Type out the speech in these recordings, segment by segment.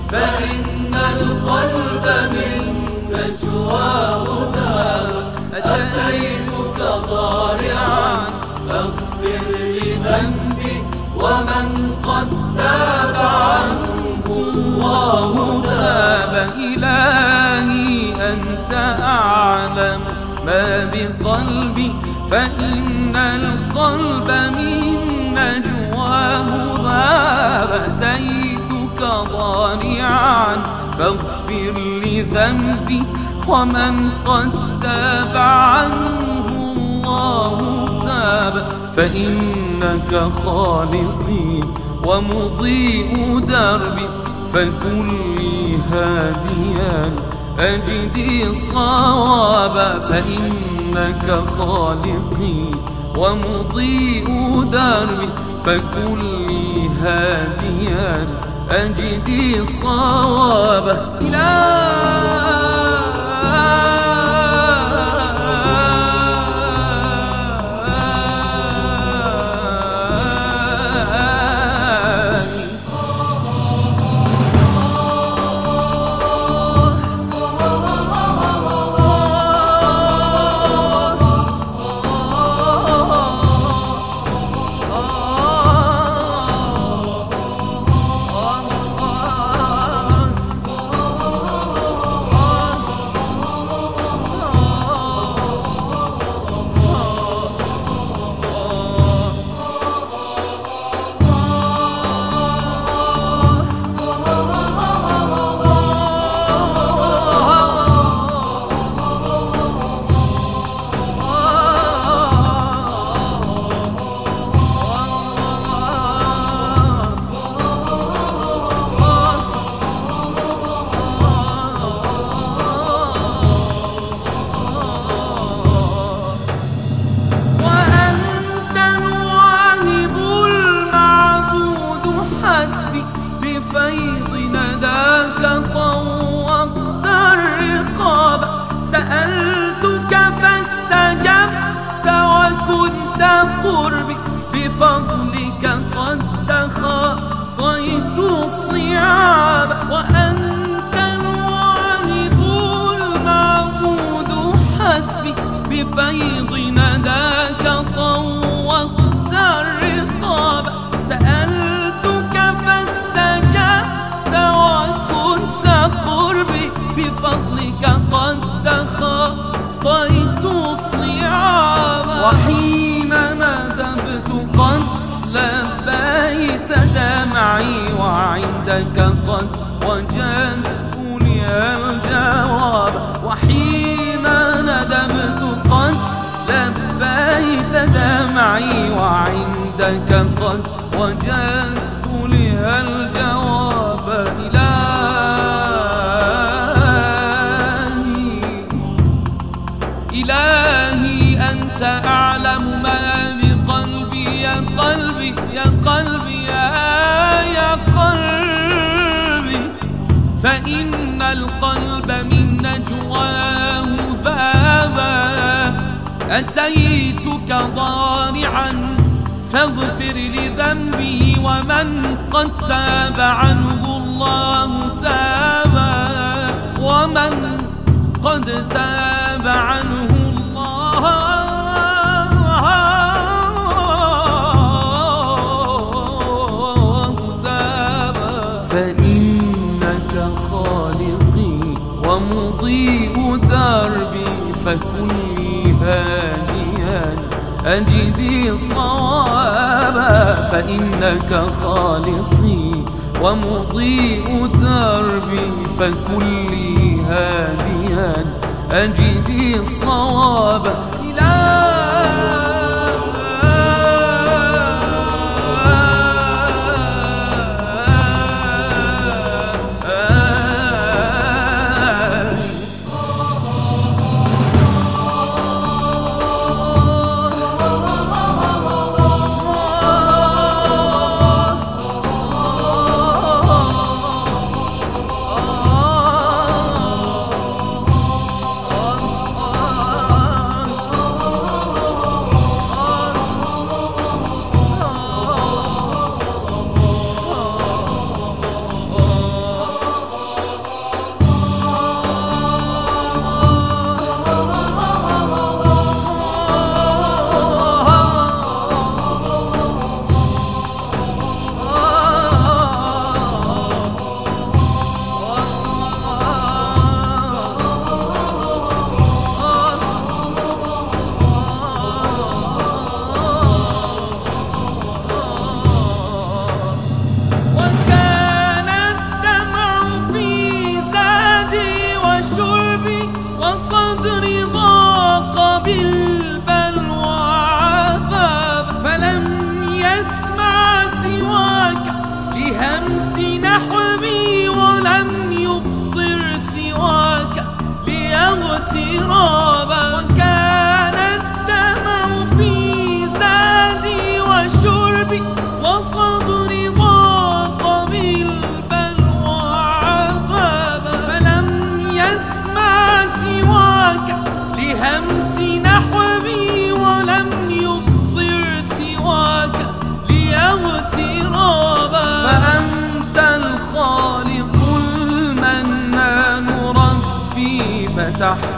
فإن القلب من نجواه ذاب. أتيتك ضارعا فاغفر لذنبي، ومن قد تاب عنه الله تاب. إلهي أنت أعلم ما بقلبي، فإن القلب من نجواه ذاب. أتيتك ضارعا فاغفر لذنبي، ومن قد تاب عنه الله تاب. فإنك خالقي ومضيء دربي، فكن لي هاديا أجدي صوابا. فإنك خالقي ومضيء دربي، فكن لي هاديا أجدي صوابا. بفيض نداك طوقت الرقاب. سألتك فاستجبت وكنت قربي، بفضلك قد تخطيت الصعاب. وأنت الواهب المعبود حسبي، بفيض نداك طوقت الرقاب. سألتك فاستجبت وكنت قربي، بفضلك قد تخطيت الصعاب. وحين ندبت قد لبيت دمعي، وعندك قد وجدت لي الجواب. وحين ندبت قد لبيت دمعي، وعندك قد وجدت لي الجواب. إلهي أنت أعلم ما بقلبي، يا قلبي يا قلبي يا قلبي. فإن القلب من نجواه ذابا. أتيتك ضارعا فاغفر لذنبي، ومن قد تاب عنه الله تاب. ومن قد تاب عنه الله تاب. فإنك خالقي ومضيء دربي، فكن لي هاديا أجدي صوابا. فإنك خالقي ومضيء دربي، فكن لي هاديا أجدي صوابا.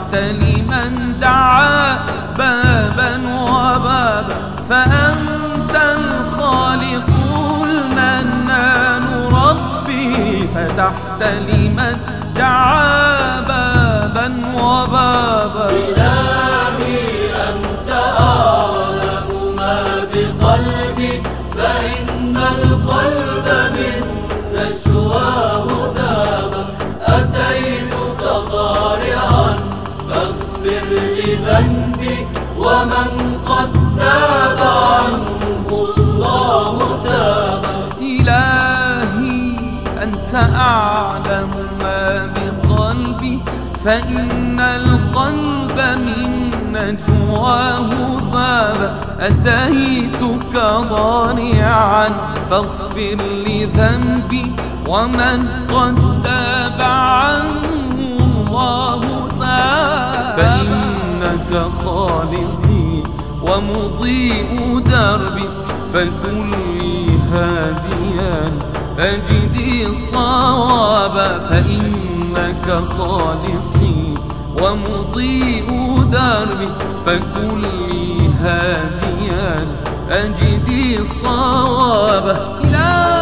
فتحت لمن دعا بابا وبابا. فأنت الخالق المنان ربي، فتحت لمن دعا بابا وبابا. إلهي أنت أعلم ما بقلبي، فإن القلب من نشواه ذاب. أتيتك ضارعا فاغفر لذنبي، ومن قد تاب عنه الله تاب. إلهي أنت أعلم ما بقلبي، فإن القلب من نجواه ذاب. أتيتك ضارعا فاغفر لذنبي، ومن قد تاب عنه الله تاب. فإنك خالقي ومضيء دربي، فكن لي هاديا أجدي الصواب. فإنك خالقي ومضيء دربي، فكن لي هاديا أجدي الصواب.